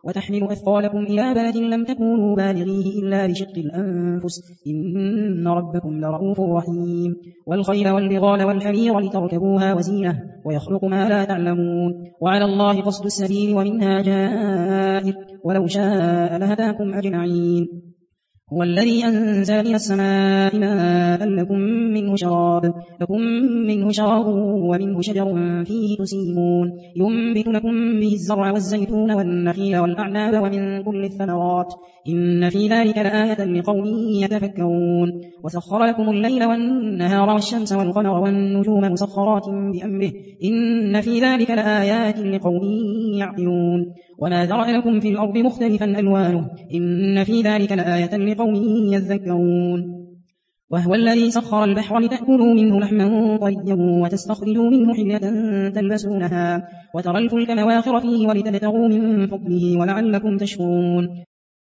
وتحمل أثقالكم إلى بلد لم تكونوا بالغيه إلا بشق الأنفس إن ربكم لرؤوف رحيم والخيل والبغال والحمير لتركبوها وزينة ويخلق ما لا تعلمون وعلى الله قصد السبيل ومنها جائر ولو شاء لهداكم أجمعين هو الذي أنزل من السماء ماء لكم منه شراب ومنه شجر فيه تسيمون ينبت لكم به الزرع والزيتون والنخيل والأعناب ومن كل الثمرات إن في ذلك لآية لقوم يتفكرون وسخر لكم الليل والنهار والشمس والقمر والنجوم مسخرات بأمره إن في ذلك لآيات لقوم يعقلون وما ذرأ لكم في الأرض مختلفا ألوانه إن في ذلك لآية لقوم يذكرون وهو الذي سخر البحر لتأكلوا منه لحما طريا وتستخرجوا منه حلية تلبسونها وترى الفلك مواخر فيه ولتبتغوا من فضله ولعلكم تشكرون